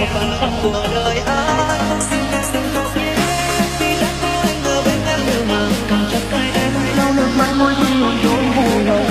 một phần sống của đời anh. Vì đã có anh ở bên em đưa mà cầm chặt tay em, lau nước mắt môi khi hôn dối mùi lòng.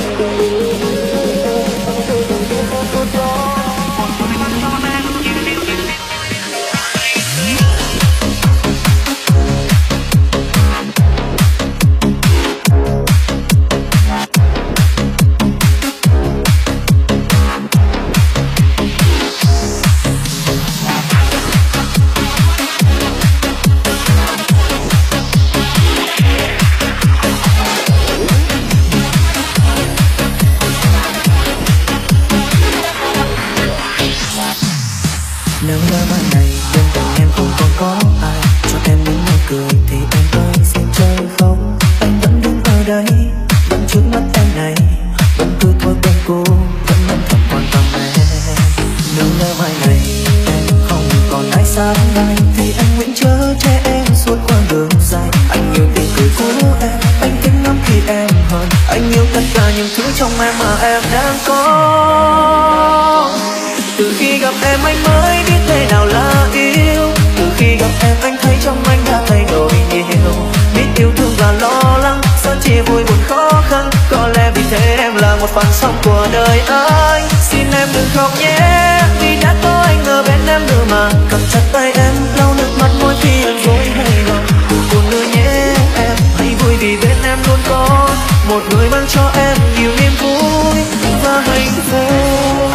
Nếu như ban ngày bên cạnh em không còn có ai cho em những nụ cười thì em ơi xin chơi không? Anh vẫn đứng ở đây, vẫn trước mắt em này, vẫn cứ thôi bên cô, vẫn âm thầm quan tâm em. Nếu như mai này em không còn ai sáng mai thì anh nguyện chở che em suốt quãng đường dài. Anh yêu tiếng cười của em, anh thích ngắm khi em hơn, anh yêu tất cả những thứ trong em mà em đang có. Từ khi gặp em anh mới biết thế nào là yêu. Từ khi gặp em anh thấy trong anh đã thay đổi nhiều. Biết yêu thương và lo lắng, sớm chia vui buồn khó khăn. Có lẽ vì thế em là một phần sống của đời anh. Xin em đừng khóc nhé, vì đã có anh ở bên em nữa mà. Cầm chặt tay em, lau nước mắt mỗi khi em dối hay lòng. Đừng buồn nữa nhé em, hãy vui vì bên em luôn có một người mang cho em nhiều niềm vui và hạnh phúc.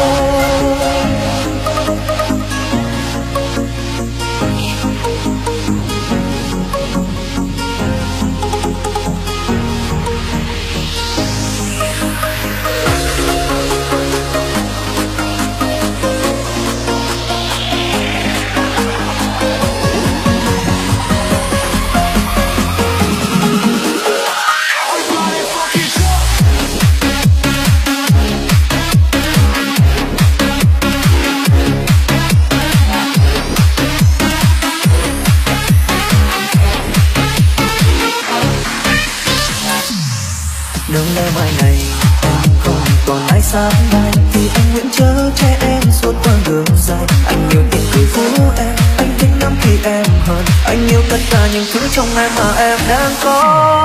Nếu lẽ mai này em không còn ai sáng mai thì anh nguyện chở che em suốt quãng đường dài. Anh yêu tiếng cười của em, anh thích ngắm khi em hơn, anh yêu tất cả những thứ trong em mà em đang có.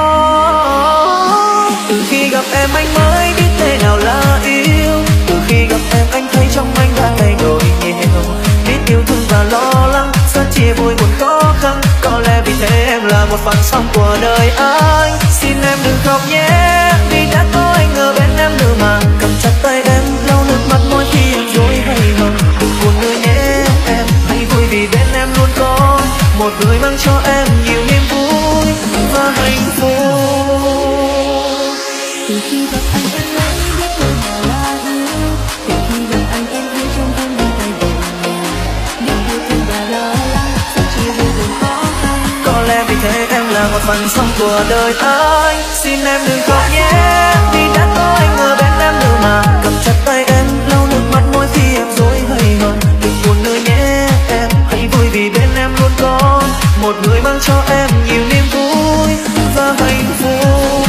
Từ khi gặp em anh mới biết thế nào là yêu. Từ khi gặp em anh thấy trong anh đã thay đổi nhiều. Biết yêu thương và lo lắng, sớm chia vui buồn khó khăn. Có lẽ vì thế em là một phần sống của đời anh. Xin em đừng khóc nhé, vì đã có anh ở bên em nữa mà. Cầm chặt tay em, lau nước mắt mỗi khi em dối hay hờn. Đừng buồn nữa nhé em, hãy vui vì bên em luôn có một người mang cho em nhiều niềm vui và hạnh phúc. Từ khi gặp anh em mới biết thế nào là yêu. Từ khi gặp anh em thấy trong em đã thay đổi nhiều. Biết yêu thương và lo lắng, sớm chia vui buồn khó khăn. Có lẽ vì thế em là một phần sống của đời anh. Xin em đừng khóc nhé, vì đã có anh ở bên em nữa mà. Cầm chặt tay em, lau nước mắt mỗi khi em dối hay hờn. Đừng buồn nữa nhé em, hãy vui vì bên em luôn có một người mang cho em nhiều niềm vui và hạnh phúc.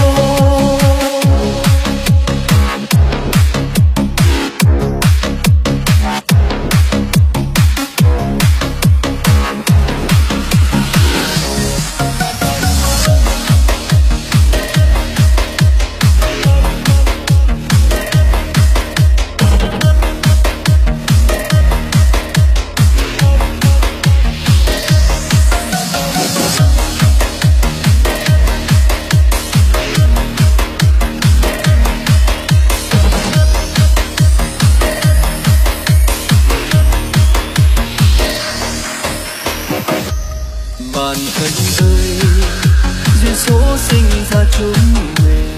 Bạn thân ơi, duyên số sinh ra chúng mình.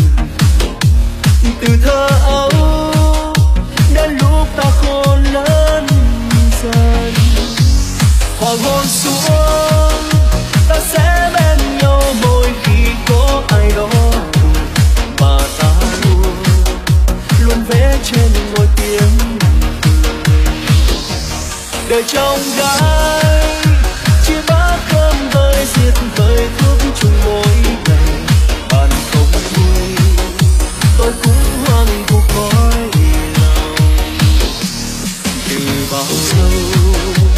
Từ thơ ấu đến lúc ta khôn lớn dần, hoàng hôn xuống ta sẽ bên nhau mỗi khi có ai đó. Và ta luôn luôn vẽ trên môi tiếng đời trong gái. Chia bát cơm với diệt vơi thuốc chung mỗi ngày. Bạn không vui, tôi cũng hoang cuộc cõi lòng. Từ bao lâu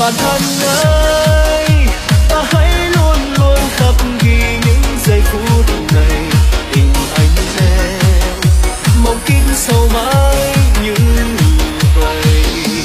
Bạn thân ơi, ta hãy luôn luôn khắc ghi những giây phút này. Tình anh em mong kín sâu mãi như vậy.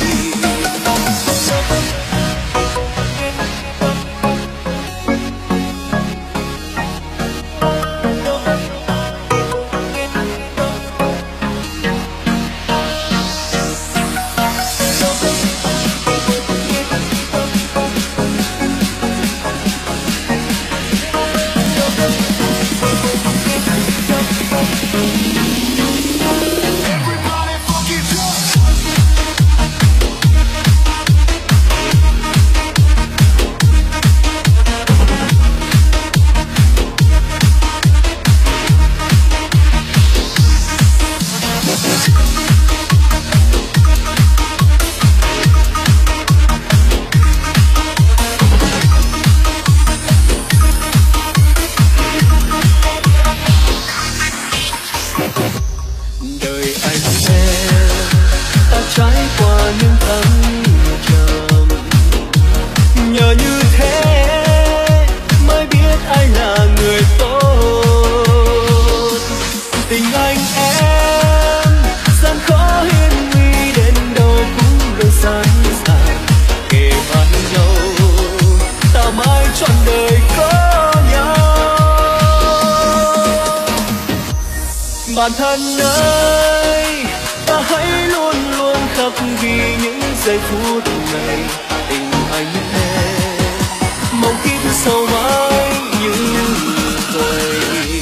Đời anh em ta trải qua những thăng trầm, nhờ như thế mới biết ai là người tốt. Tình anh em gian khó hiên nguy đến đâu cũng luôn sẵn sàng kề vai nhau, ta mãi trọn đời có nhau. Bạn thân ơi, ta hãy luôn luôn khắc ghi những giây phút này. Tình anh em mong kín sâu mãi như vậy.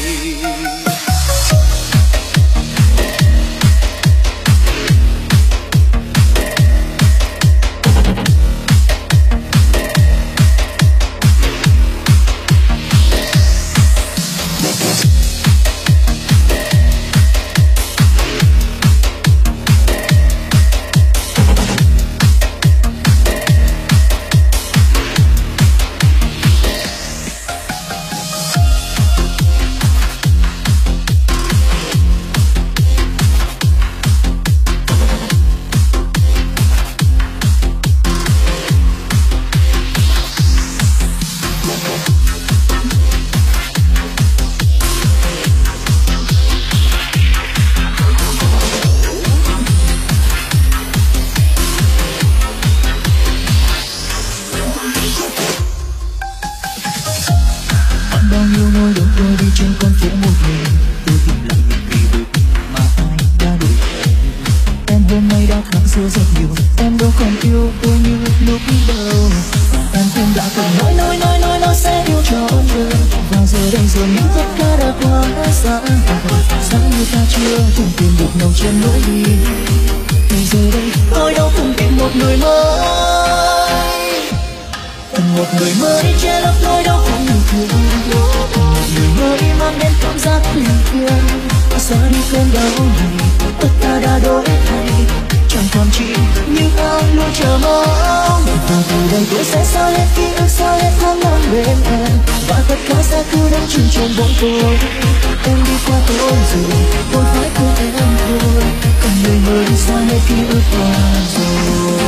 Bao nhiêu nỗi đau trôi đi trên con phố một mình, tôi tìm lại những ký ức mà ai đã đổi. Em hôm nay đã khác xưa rất nhiều, em đâu còn yêu tôi như lúc đầu. Em cũng đã từng nói sẽ yêu trọn đời, và giờ đây dường như tất cả đã quá xa. Sáng như ta chưa từng tìm được nhau trên lối đi, thì giờ đây tôi đâu cùng tìm một người mới. Cần một người mới che lấp nỗi đau không được thương, cần một người mới mang đến cảm giác bình yên. Xóa đi cơn đau này, tất cả đã đổi thay, chẳng còn chỉ những ai luôn chờ mong. Và từ đây tôi sẽ sao hết ký ức, sao hết tháng năm bên em, và tất cả sẽ cứ đứng chìm trong bóng tối. Em đi qua tôi rồi, tôi phải của em thôi, cần người mới xóa hết ký ức qua rồi.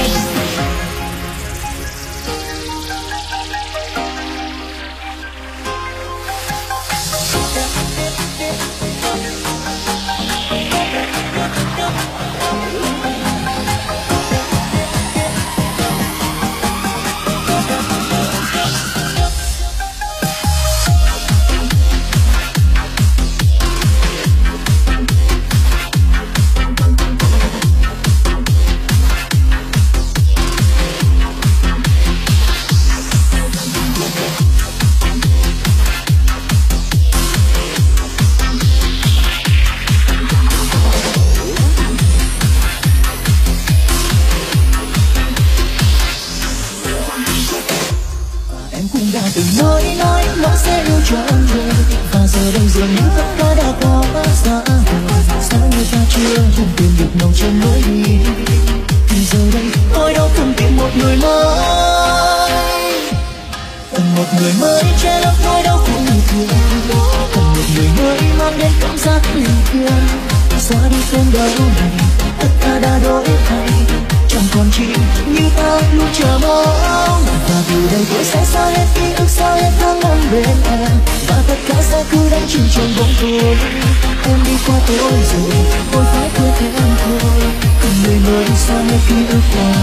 nó sẽ yêu trọn đời. Và giờ đây dường như tất cả đã quá xa vời. Sao như ta chưa không tìm được nhau trên lối đi, thì giờ đây tôi đâu cần tìm một người mới. Cần một người mới che lấp nỗi đau khổ người thương. Cần một người mới mang đến cảm giác bình yên, xóa đi cơn đau này. Tất cả đã đổi thay, chẳng còn chi như ta luôn chờ mong. Và từ đây tôi sẽ xóa hết ký ức, xóa hết tháng năm bên em, và tất cả sẽ cứ đánh chìm trong bóng tối. Em đi qua tôi rồi, tôi phải quên thế em thôi, cần người mới xóa hết ký ức qua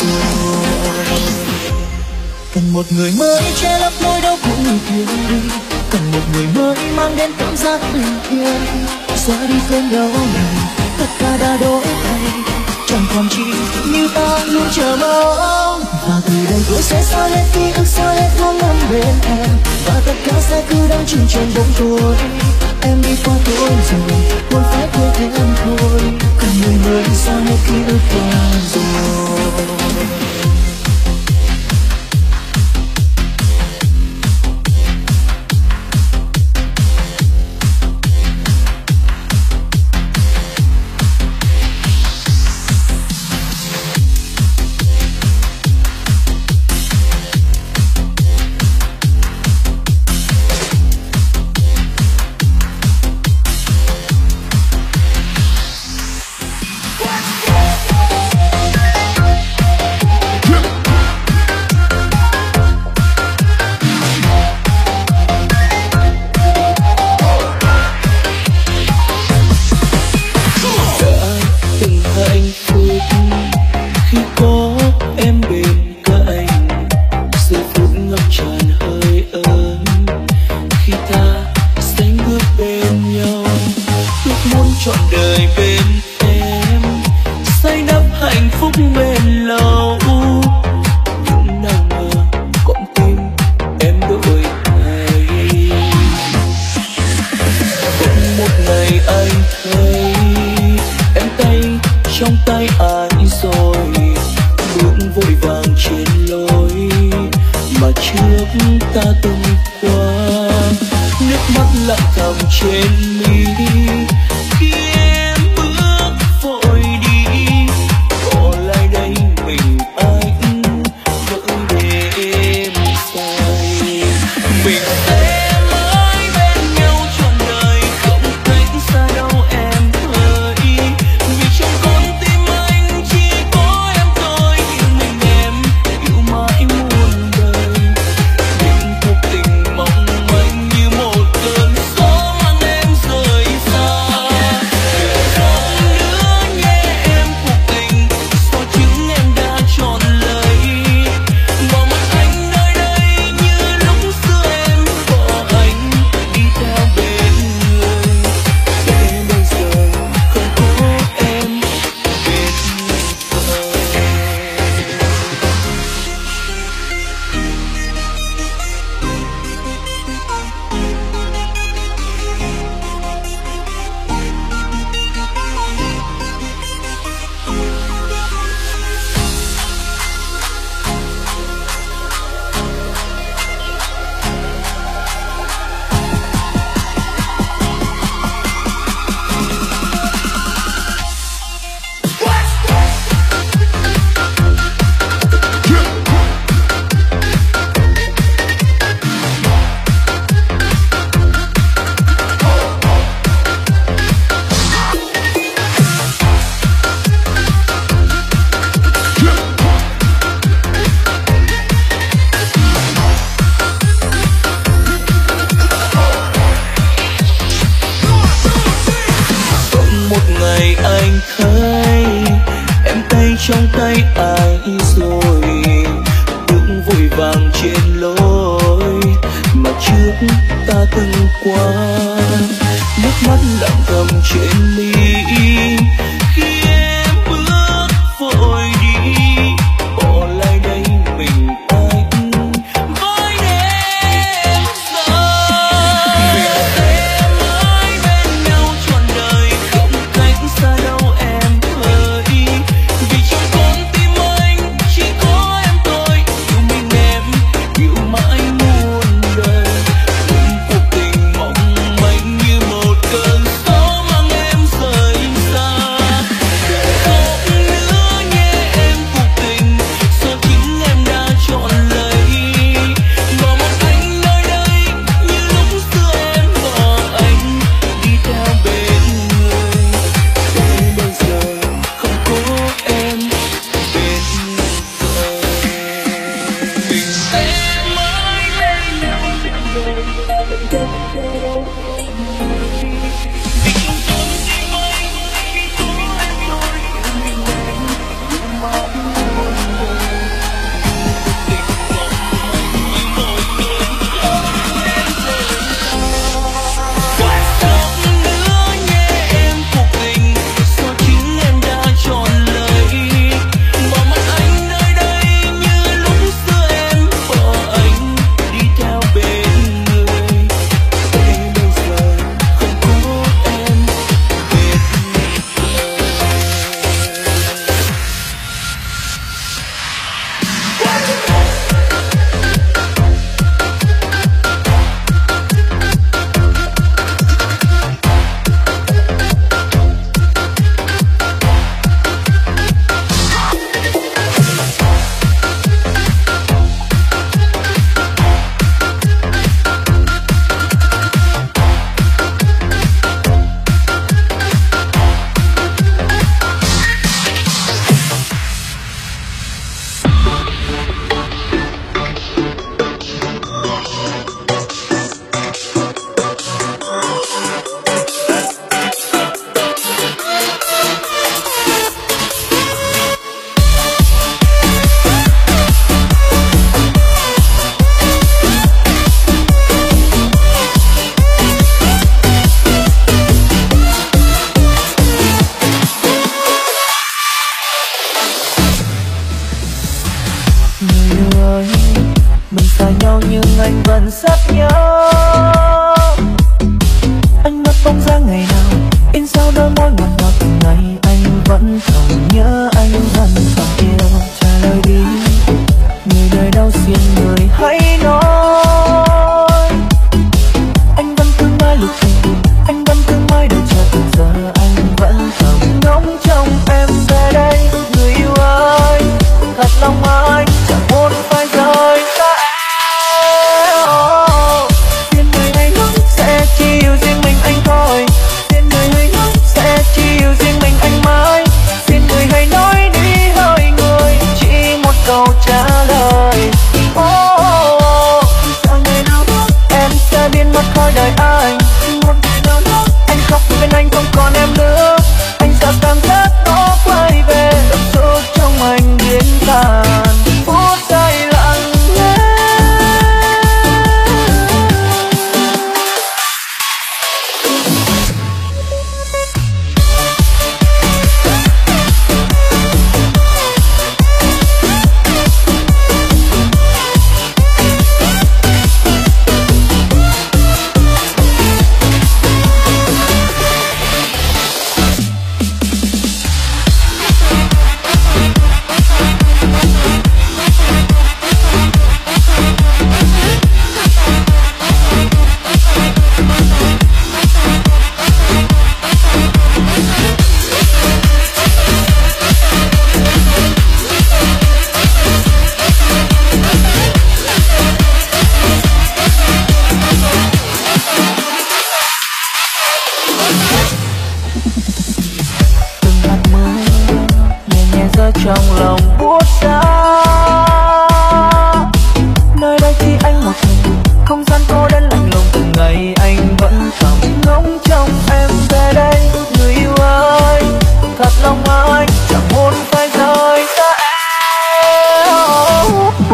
rồi. Cần một người mới che lấp nỗi đau của người kia đi, cần một người mới mang đến cảm giác bình yên, xóa đi cơn đau này, tất cả đã đổi thay, chẳng còn chi như ta luôn chờ mong. Và từ đây tôi sẽ xóa hết ký ức, xóa hết tháng năm bên em, và tất cả sẽ cứ đang chìm trong bóng tối. Em đi qua tôi rồi, tôi phải quên thế em thôi, cần người mới xóa hết ký ức qua rồi. Xa đâu em anh vẫn rất nhớ. Anh mất bóng dáng ngày nào, in sao đôi môi ngọt ngào từng ngày. Anh vẫn thầm nhớ, anh vẫn thầm yêu. Trả lời đi, người đời đau xiên người hãy nói. Anh vẫn cứ mãi lục tình, anh vẫn cứ mãi đợi chờ từ giờ. Anh vẫn thầm ngóng trông em về đây. Người yêu ơi, thật lòng anh chẳng muốn phải rời xa em. Xin người hãy nói sẽ chỉ yêu riêng mình anh thôi. Xin người hãy nói sẽ chỉ yêu riêng mình anh mãi. Xin người hãy nói đi hỡi người, chỉ một câu trả lời. Sao ngày nào đó em sẽ biến mất khỏi đời anh. Một ngày nào đó anh khóc vì bên anh không còn em nữa. Anh sợ cảm giác đó quay về, cảm xúc trong anh biến tàn. Phút giây lặng lẽ. Trong lòng buốt giá, nơi đây chỉ anh một mình, không gian cô đơn lạnh lùng từng ngày. Anh vẫn thầm ngóng trông em về đây. Người yêu ơi, thật lòng anh chẳng muốn phải rời xa em.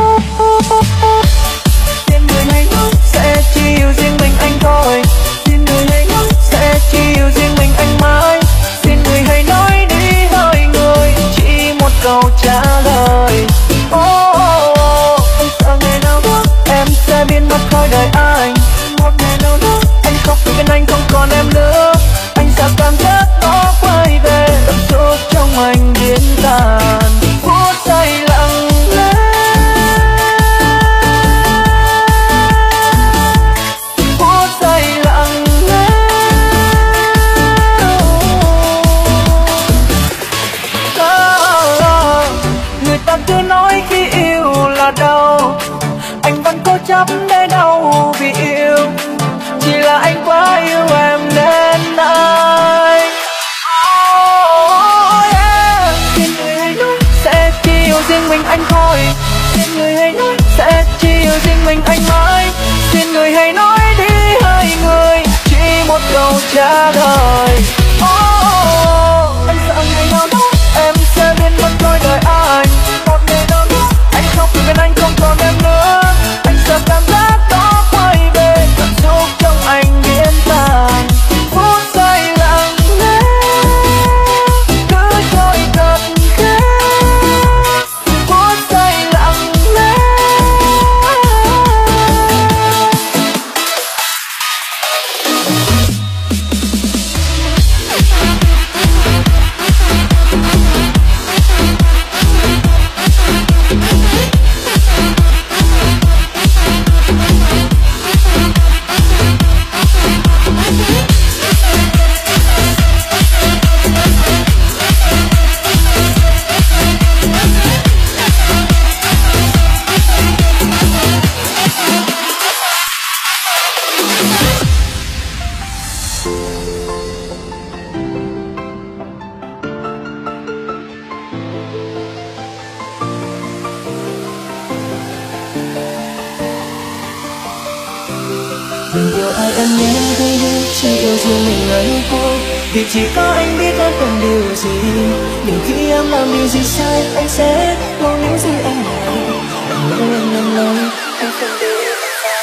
Xin người hãy nói sẽ chỉ yêu riêng mình anh thôi. Xin người hãy nói sẽ chỉ yêu riêng mình anh mãi. Xin người hãy nói đi hỡi người, chỉ một câu trả lời. Anh sợ ngày nào đó em sẽ biến mất khỏi đời anh. Một ngày nào đó anh khóc vì bên anh không còn em nữa. Anh sợ cảm giác đó quay về, cảm xúc trong anh biến tàn. Phút giây lặng lẽ. Phút giây lặng lẽ. Người ta cứ nói khi yêu là đau, anh vẫn cố chấp để đau vì yêu. Chỉ là anh quá yêu em nên anh. Xin người hãy nói sẽ chỉ yêu riêng mình anh thôi. Xin người hãy nói sẽ chỉ yêu riêng mình anh mãi. Xin người hãy nói đi hỡi người, chỉ một câu trả lời. Anh sợ ngày nào đó em sẽ biến mất khỏi đời anh. Một ngày nào đó anh khóc vì bên anh không còn em nữa. Anh sợ cảm giác đó quay về, cảm xúc trong anh biến tàn. Phút giây lặng lẽ, cứ trôi thật khẽ. Phút giây lặng lẽ. Đừng yêu ai em nhé, hãy nhớ chỉ yêu riêng mình anh thôi. Vì chỉ có anh biết em cần điều gì. Nhưng khi em làm điều gì sai, anh sẽ luôn những gì em làm. Đừng lỡ em lầm lỗi, anh không để em phải.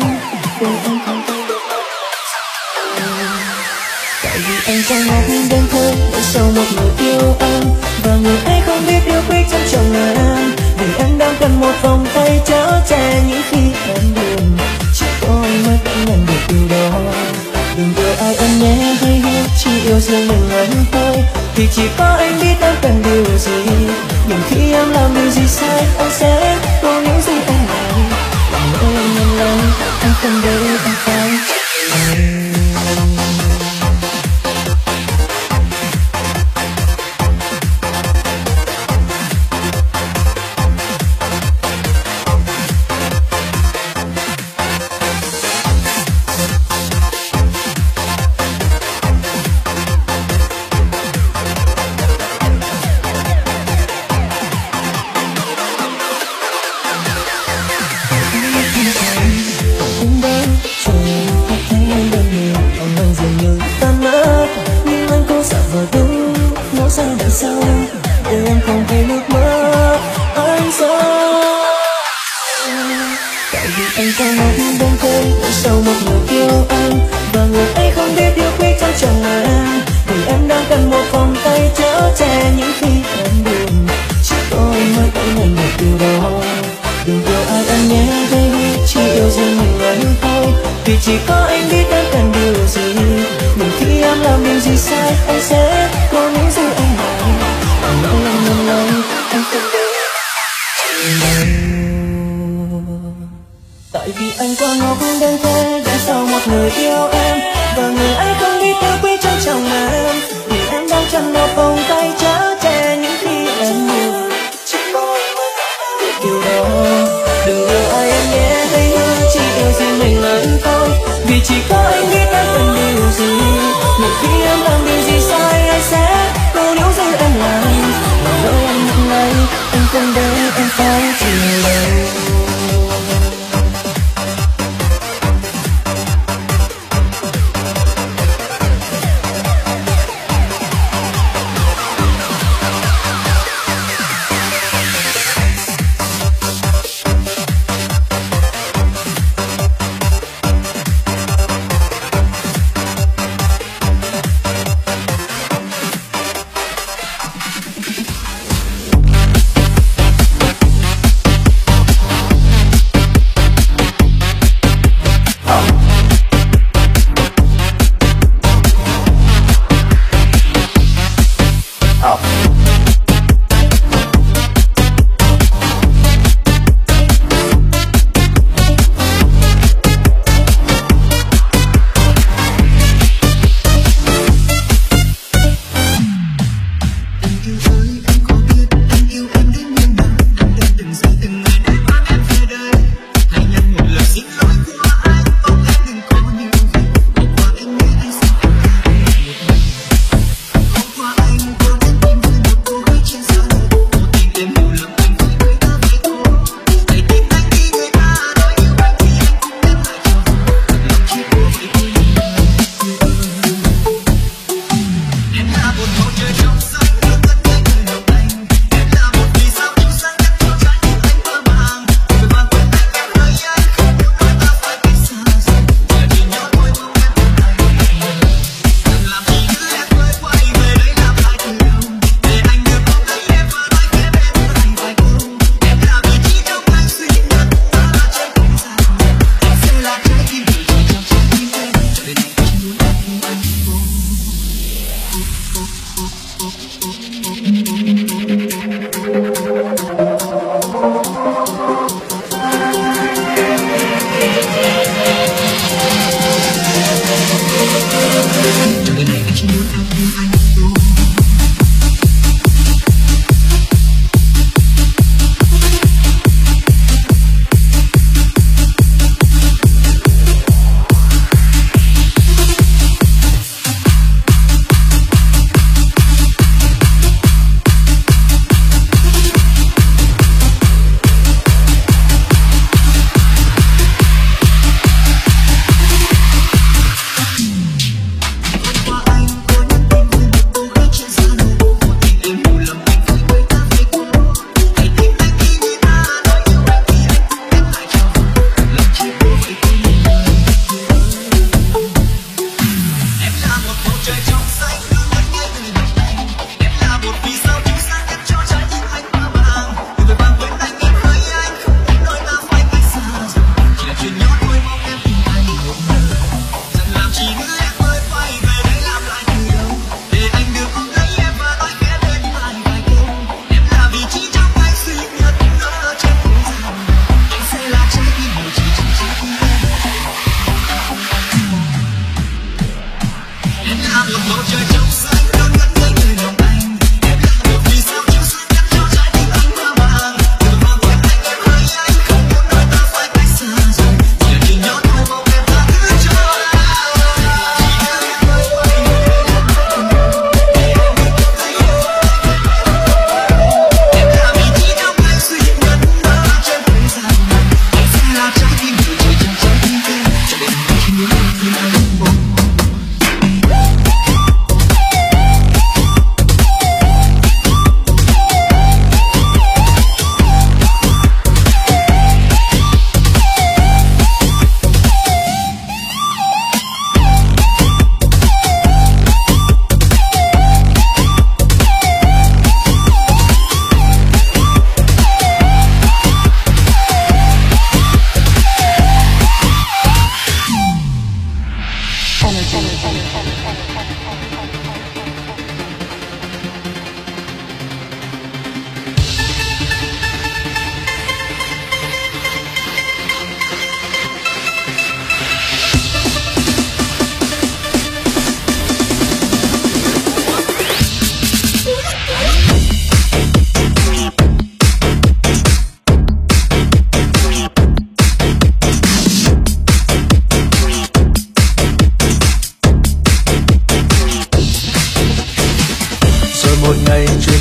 vì anh không thay được. Tại vì anh không ngốc đơn thuần để sau một người yêu em, và người ấy không biết yêu quý trong chồng em. Vì em đang cần một vòng tay chở che những khi em buồn, chỉ có anh mới cảm nhận được điều đó. Đừng yêu ai em nhé, hãy hiểu chỉ yêu riêng mình anh thôi. Vì chỉ có anh biết em cần điều gì, nhưng khi em làm điều gì sai anh sẽ có những gì em làm. Làm ơn em nhận lời, anh không để em phải. Chỉ có anh biết em cần điều gì, nhưng khi em làm điều gì sai anh sẽ có những gì anh làm. Anh nói anh nhận lời, anh không để tại vì anh quá ngốc đến thế để sau một người yêu em, và người ấy không biết yêu quý trong chồng em. Vì em đang cần một vòng tay chở che những khi em buồn, chỉ có anh mới được điều đó. Đừng yêu ai em nhé, hãy nhớ chỉ yêu riêng mình anh thôi. Vì chỉ có anh biết em cần điều gì, nhưng khi em làm điều gì sai anh sẽ có những gì em làm. Làm đôi anh nhận lấy, anh không để em phải chịu đựng.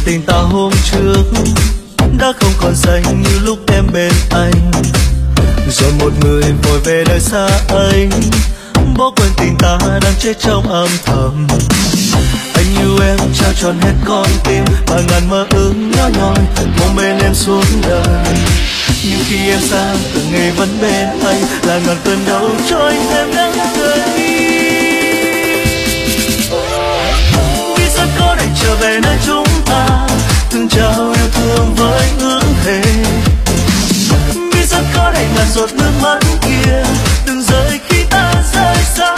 tình ta hôm trước đã không còn xanh như lúc em bên anh. Rồi một người vội về nơi xa ấy, bỏ quên tình ta đang chết trong âm thầm. Anh yêu em trao tròn hết con tim và ngàn mơ ước nhỏ nhoi mong bên em suốt đời. Nhưng khi em xa từng ngày vẫn bên anh là ngàn cơn đau cho anh thêm nắng tươi. Vì sao có thể trở về nơi chúng ta từng trao yêu thương với ước thề. Vì sao có thể ngàn giọt nước mắt kia đừng rơi khi ta rời xa.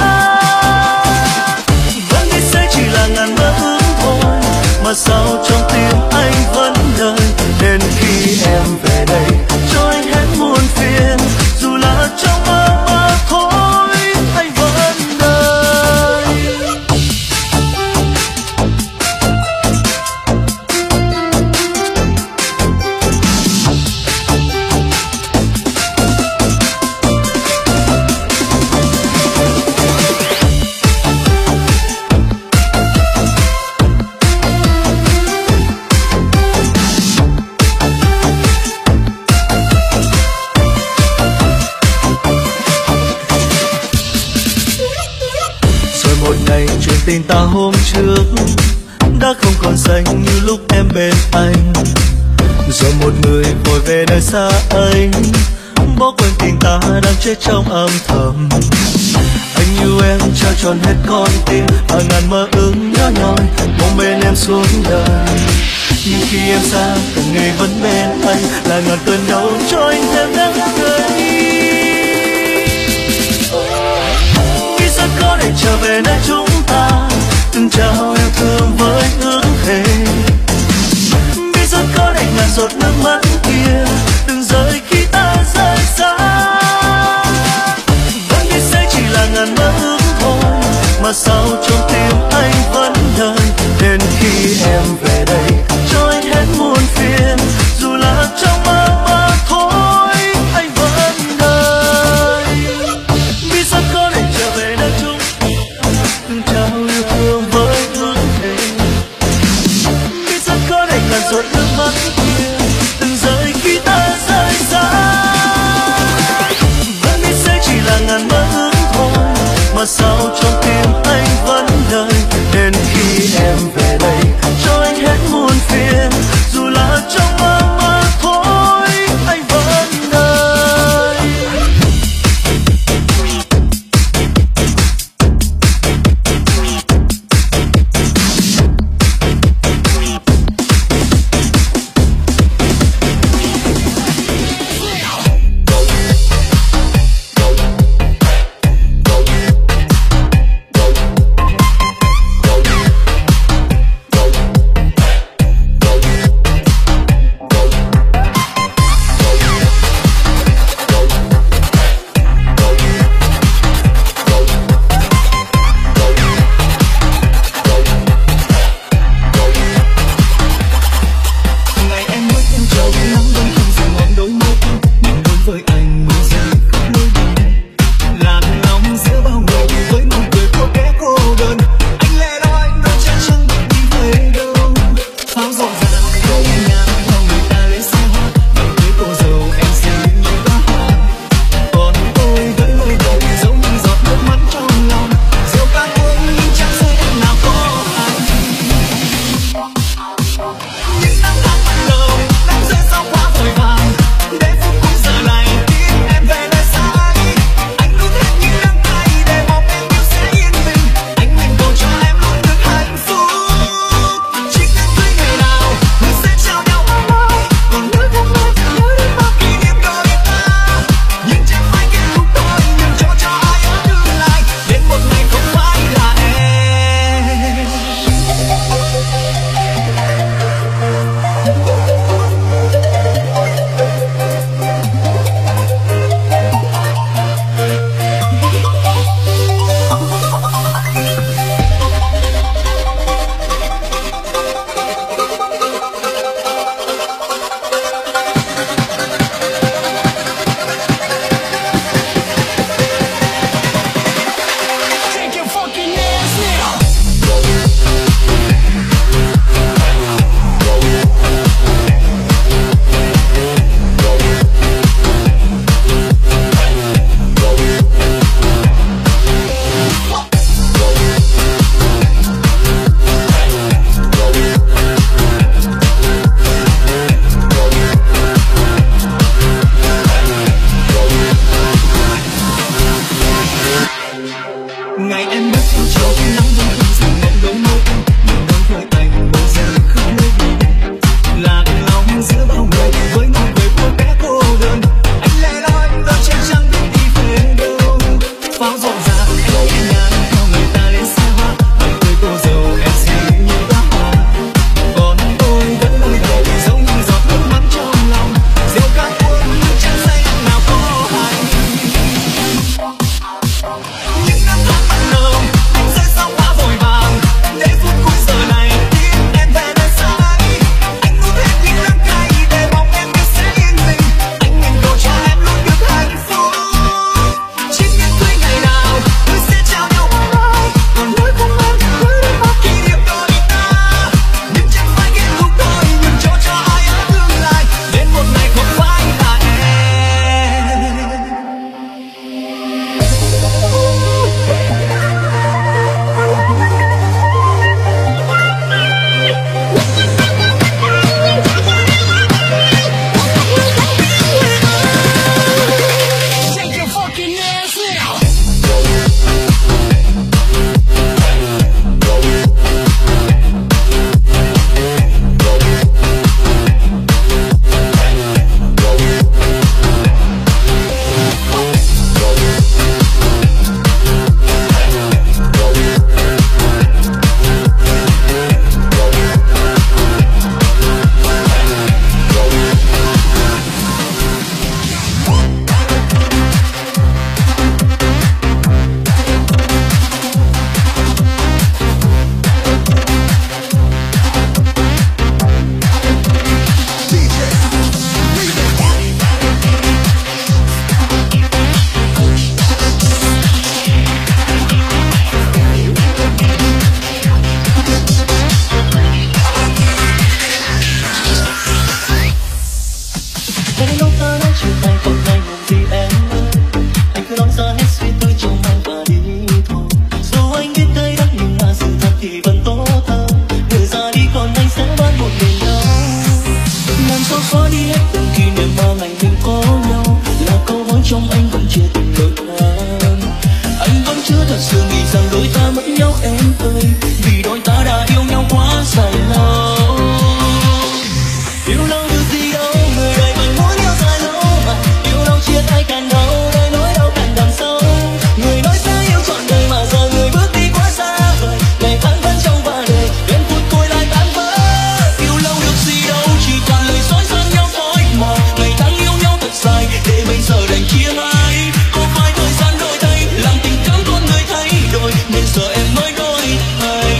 Vẫn biết sẽ chỉ là ngàn mơ ước thôi, mà sao trong tim anh vẫn đợi đến khi em về đây cho anh hết muôn phiền. Dù là trong mơ mà thôi anh vẫn đợi. Chuyện tình ta hôm trước đã không còn xanh như lúc em bên anh. Rồi một người vội về nơi xa ấy, bỏ quên tình ta đang chết trong âm thầm. Anh yêu em trao tròn hết con tim và ngàn mơ ước nhỏ nhoi mong bên em suốt đời. Nhưng khi em xa từng ngày vẫn bên anh là ngàn cơn đau cho anh thêm nắng tươi. Vì sao có thể trở về nơi chúng ta từng trao yêu thương với ước thề. Vì sao có thể ngàn giọt nước mắt kia đừng rơi khi ta rời xa. Vẫn biết sẽ chỉ là ngàn mơ ước thôi, mà sao trong tim anh vẫn đợi đến khi em về đây cho anh hết muôn phiền. Dù là trong mơ mà thôi anh vẫn đợi. Vì sao có thể trở về nơi chúng từng trao yêu thương với ước thề. Vì sao có thể ngàn giọt nước mắt kia từng rơi khi ta rời xa. Vẫn biết sẽ chỉ là ngàn mơ ước thôi, mà sao trong tim anh xóa đi hết từng kỷ niệm mà ngày mình có nhau, là câu nói trong anh vẫn chưa từng lỗi than. Anh vẫn chưa thật sự nghĩ rằng đôi ta mất nhau em ơi, vì đôi ta đã yêu nhau quá dài lâu. Yêu lâu được gì đâu, người đời vẫn muốn yêu dài lâu mà, yêu lâu chia tay càng đau, đời nỗi đau càng đằng sâu. Người nói sẽ yêu trọn đời mà giờ người bước đi quá xa vời, ngày tháng vẫn trong ba đời, đến phút cuối lại tan vỡ. Yêu lâu được gì đâu, chỉ toàn lời dối gian nhau thôi mà, ngày tháng yêu nhau thật dài, để bây giờ đành chia hai. Có phải thời gian đổi thay, làm tình cảm con người thay đổi, nên giờ em mới đổi thay.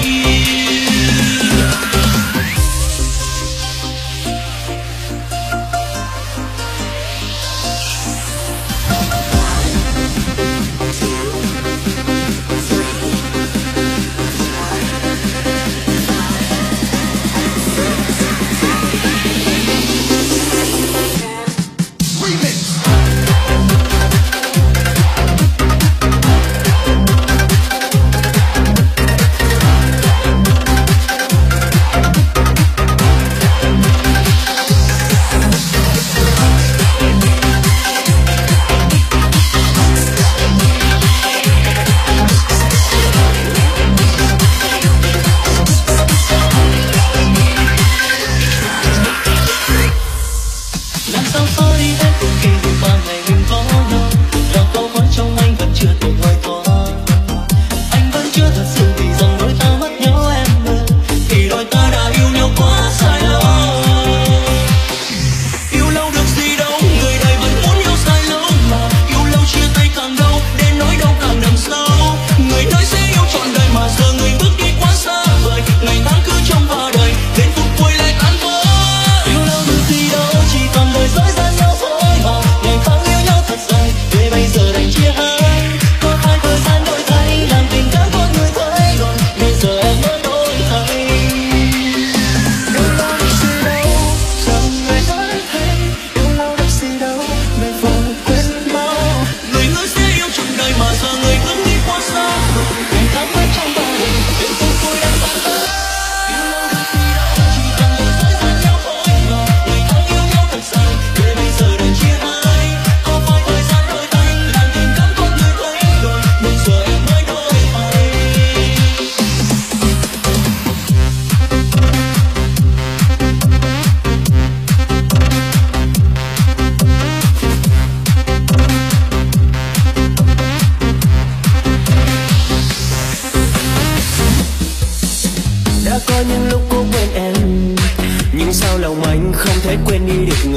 Có những lúc cố quên em, nhưng sao lòng anh không thể quên đi được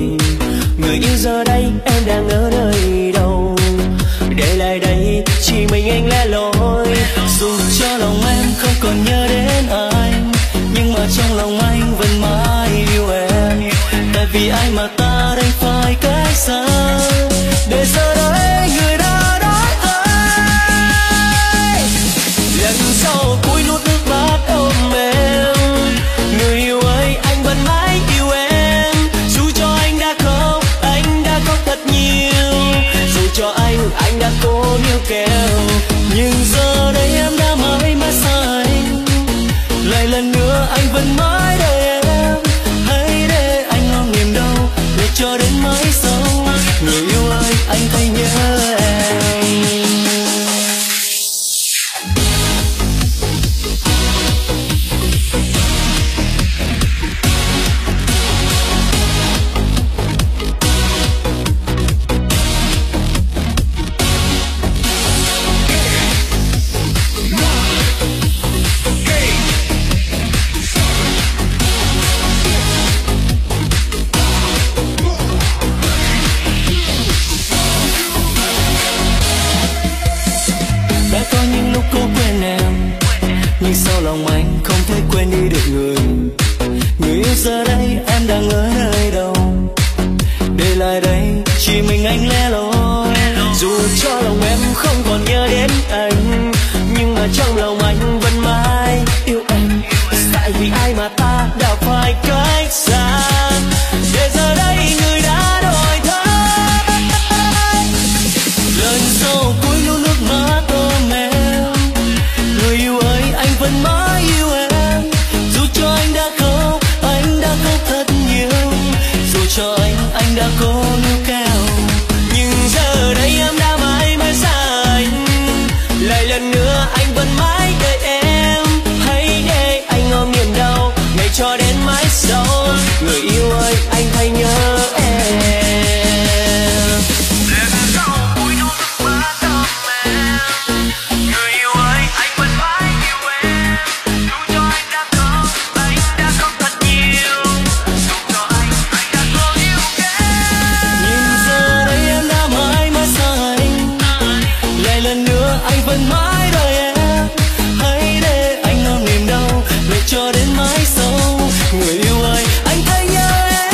người yêu giờ đây em đang ở nơi đâu, để lại đây chỉ mình anh lẻ loi. Dù cho lòng em không còn nhớ đến anh, nhưng mà trong lòng anh vẫn mãi yêu em, tại vì ai mà ta đành phải cách xa, để giờ đây người đã đón ai. Lần sau cúi nuốt nước mắt ôm em, người yêu ơi anh vẫn mãi yêu em. Dù cho anh đã khóc thật nhiều, dù cho anh đã cố níu kéo, nhưng giờ đây em đã mãi mãi xa anh. Lại lần nữa anh vẫn mãi đợi em, hãy để anh lo niềm đau, để cho đến mãi sau. Người yêu ơi anh thấy nhớ em. Nhưng sao lòng anh không thể quên đi được người yêu giờ đây em đang ở nơi đâu, để lại đây chỉ mình anh lẻ loi. Dù cho lòng em không còn nhớ đến anh, nhưng mà trong lòng anh vẫn mãi yêu em, tại vì ai mà ta đã phải cách xa, để giờ đây người đã đổi thay. Lần sau cuối nuốt nước mắt ôm em, người yêu ơi anh vẫn mãi yêu em. Dù cho anh đã khóc thật nhiều, dù lần nữa anh vẫn mãi đợi em. Hãy để anh ôm niềm đau ngày cho đến mãi sau. Người yêu ơi anh hay nhớ em. Cho đến mãi sau, người yêu ơi anh thấy nhớ em.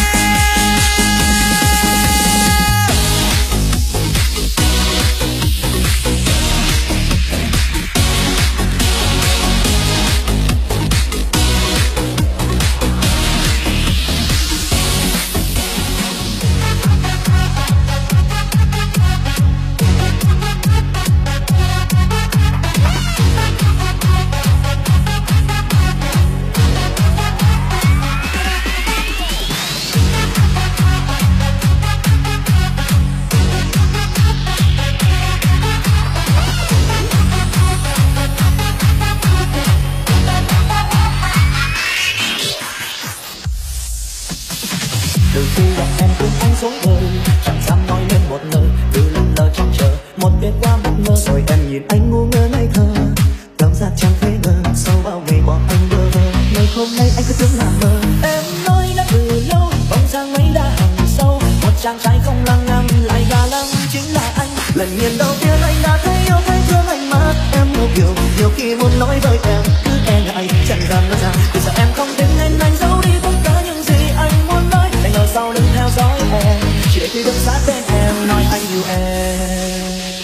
Từ khi gặp em quên anh dối bời, chẳng dám nói lên một lời, từ lần lờ trông chờ một đêm qua bất ngờ. Rồi em nhìn anh ngu ngơ ngây thơ, cảm giác chẳng thể ngờ sau bao ngày bỏ anh bơ vơ. Ngày hôm nay anh cứ tưởng là mơ, em nói đã từ lâu, bóng dáng ấy đã hằn sâu. Một chàng trai không lăng nhăng lại gà lăng chính là anh. Lần nhìn đầu tiên anh đã thấy yêu thấy thương anh mắt em một kiểu. Nhiều khi muốn nói với em cứ e ngại chẳng dám nói ra, vì sợ em không tin nên anh giấu đi tất cả những gì anh muốn nói. Anh ở sau lưng theo dõi em, chỉ để khi đứng sát bên em nói anh yêu em.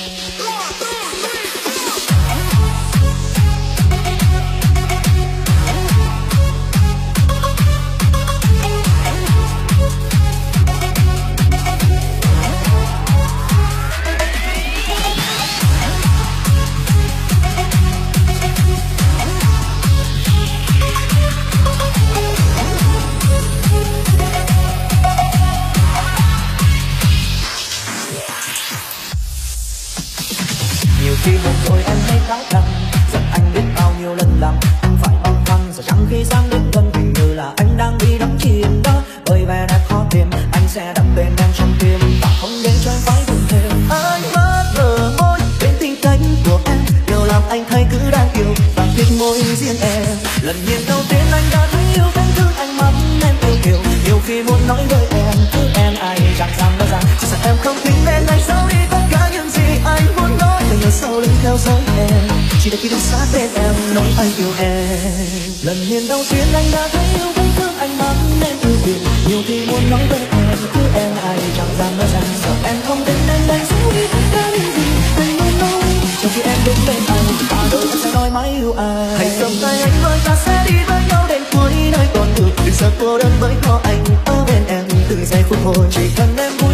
Khi buồn rồi em hay cáo rằng giận anh biết bao nhiêu lần làm anh phải băn khoăn. Giờ chẳng khi sang đến gần hình như là anh đang bị đắm chìm đó. Bởi vẻ đẹp khó tìm anh sẽ đặt bên em trong tim và không để cho em phải buồn thêm. Anh mất bờ môi bên tình cánh của em, điều làm anh thấy cứ đang yêu và thích môi riêng em. Lần nhìn đầu tiên anh đã thấy yêu thấy thương anh mắt em yêu kiều. Nhiều khi muốn nói với em cứ em ai chẳng dám nói ra, chỉ sợ em không tin nên anh giấu đi tất cả những gì anh muốn nói. Ở sau lưng theo dõi em, chỉ để khi đứng sát bên em nói anh yêu em. Lần nhìn đầu tiên anh đã thấy yêu thấy thương anh mắt em yêu kiều. Nhiều khi muốn nói với em cứ em ai chẳng dám nói ra, sợ em không tin nên anh giấu đi tất cả những gì anh muốn nói. Trong khi em đứng bên anh ta đôi em sẽ nói mãi yêu ai. Hãy cầm tay anh với ta sẽ đi với nhau đến cuối đời còn được. Đừng sợ cô đơn với có anh ở bên em từ giây phút hồi. Chỉ cần em vui